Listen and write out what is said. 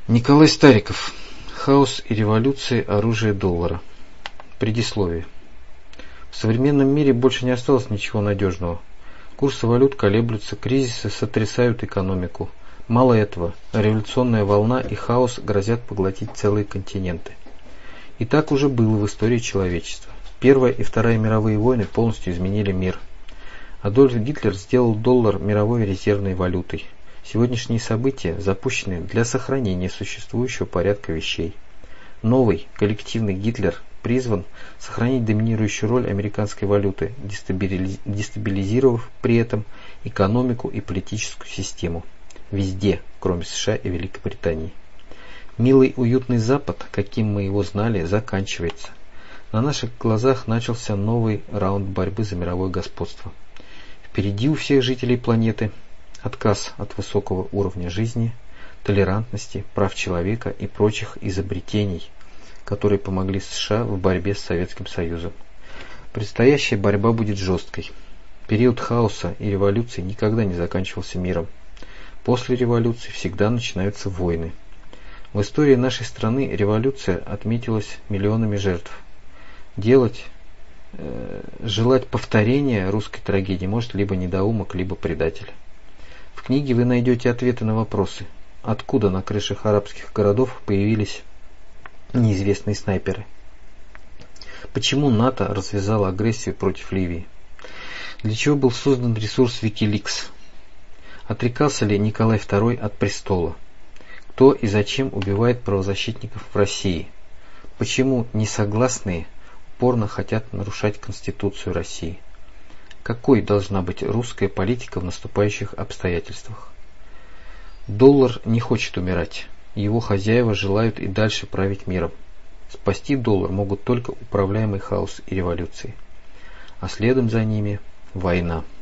Николай Стариков. Хаос и революции. Оружие доллара. Предисловие. В современном мире больше не осталось ничего надежного. Курсы валют колеблются, кризисы сотрясают экономику. Мало этого, революционная волна и хаос грозят поглотить целые континенты. И так уже было в истории человечества. Первая и Вторая мировые войны полностью изменили мир. Адольф Гитлер сделал доллар мировой резервной валютой. Сегодняшние события запущены для сохранения существующего порядка вещей. Новый коллективный Гитлер призван сохранить доминирующую роль американской валюты, дестабилизировав при этом экономику и политическую систему. Везде, кроме США и Великобритании. Милый уютный Запад, каким мы его знали, заканчивается. На наших глазах начался новый раунд борьбы за мировое господство. Впереди у всех жителей планеты отказ от высокого уровня жизни, толерантности, прав человека и прочих изобретений, которые помогли США в борьбе с Советским Союзом. Предстоящая борьба будет жесткой. Период хаоса и революции никогда не заканчивался миром. После революции всегда начинаются войны. В истории нашей страны революция отметилась миллионами жертв. Желать повторения русской трагедии может либо недоумок, либо предатель. В книге вы найдете ответы на вопросы, откуда на крышах арабских городов появились неизвестные снайперы, почему НАТО развязало агрессию против Ливии, для чего был создан ресурс Wikileaks, отрекался ли Николай II от престола, кто и зачем убивает правозащитников в России, почему несогласные упорно хотят нарушать Конституцию России. Какой должна быть русская политика в наступающих обстоятельствах? Доллар не хочет умирать. Его хозяева желают и дальше править миром. Спасти доллар могут только управляемый хаос и революции. А следом за ними война.